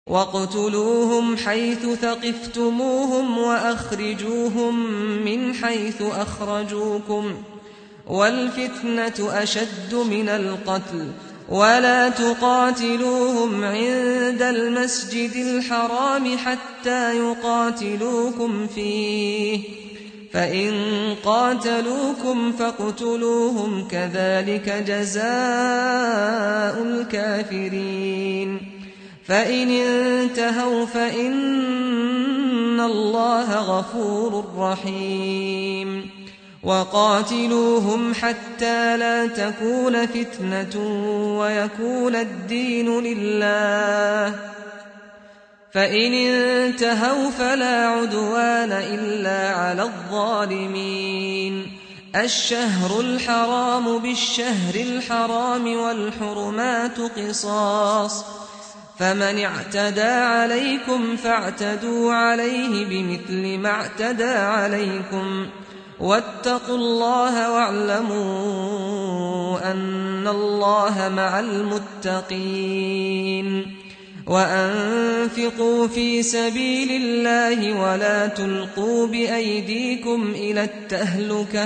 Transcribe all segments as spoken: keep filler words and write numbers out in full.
واقتلوهم حيث ثقفتموهم وأخرجوهم من حيث أخرجوكم والفتنة أشد من القتل ولا تقاتلوهم عند المسجد الحرام حتى يقاتلوكم فيه فإن قاتلوكم فاقتلوهم كذلك جزاء الكافرين فإن انتهوا فإن الله غفور رحيم وقاتلوهم حتى لا تكون فتنة ويكون الدين لله فإن انتهوا فلا عدوان إلا على الظالمين الشهر الحرام بالشهر الحرام والحرمات قصاص فمن اعتدى عليكم فاعتدوا عليه بمثل ما اعتدى عليكم واتقوا الله واعلموا أن الله مع المتقين وأنفقوا في سبيل الله ولا تلقوا بأيديكم إلى التهلكة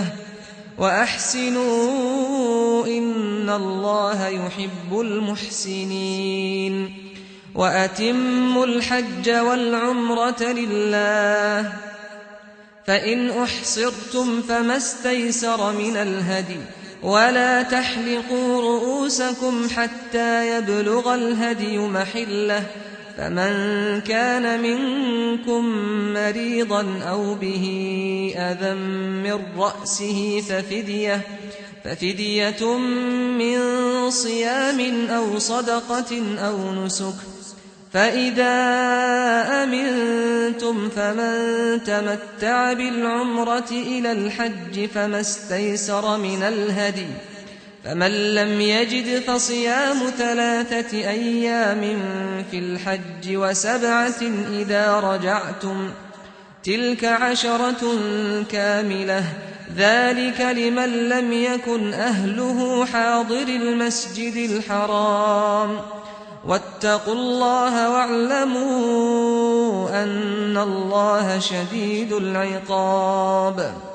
وأحسنوا إن الله يحب المحسنين وأتموا الحج والعمرة لله فإن أحصرتم فما استيسر من الهدي ولا تحلقوا رؤوسكم حتى يبلغ الهدي محله فمن كان منكم مريضا أو به أذى من رأسه ففدية, ففدية من صيام أو صدقة أو نسك فإذا أمنتم فمن تمتع بالعمرة إلى الحج فما استيسر من الهدي فمن لم يجد فصيام ثلاثة أيام في الحج وسبعة إذا رجعتم تلك عشرة كاملة ذلك لمن لم يكن أهله حاضر المسجد الحرام واتقوا الله واعلموا أن الله شديد العقاب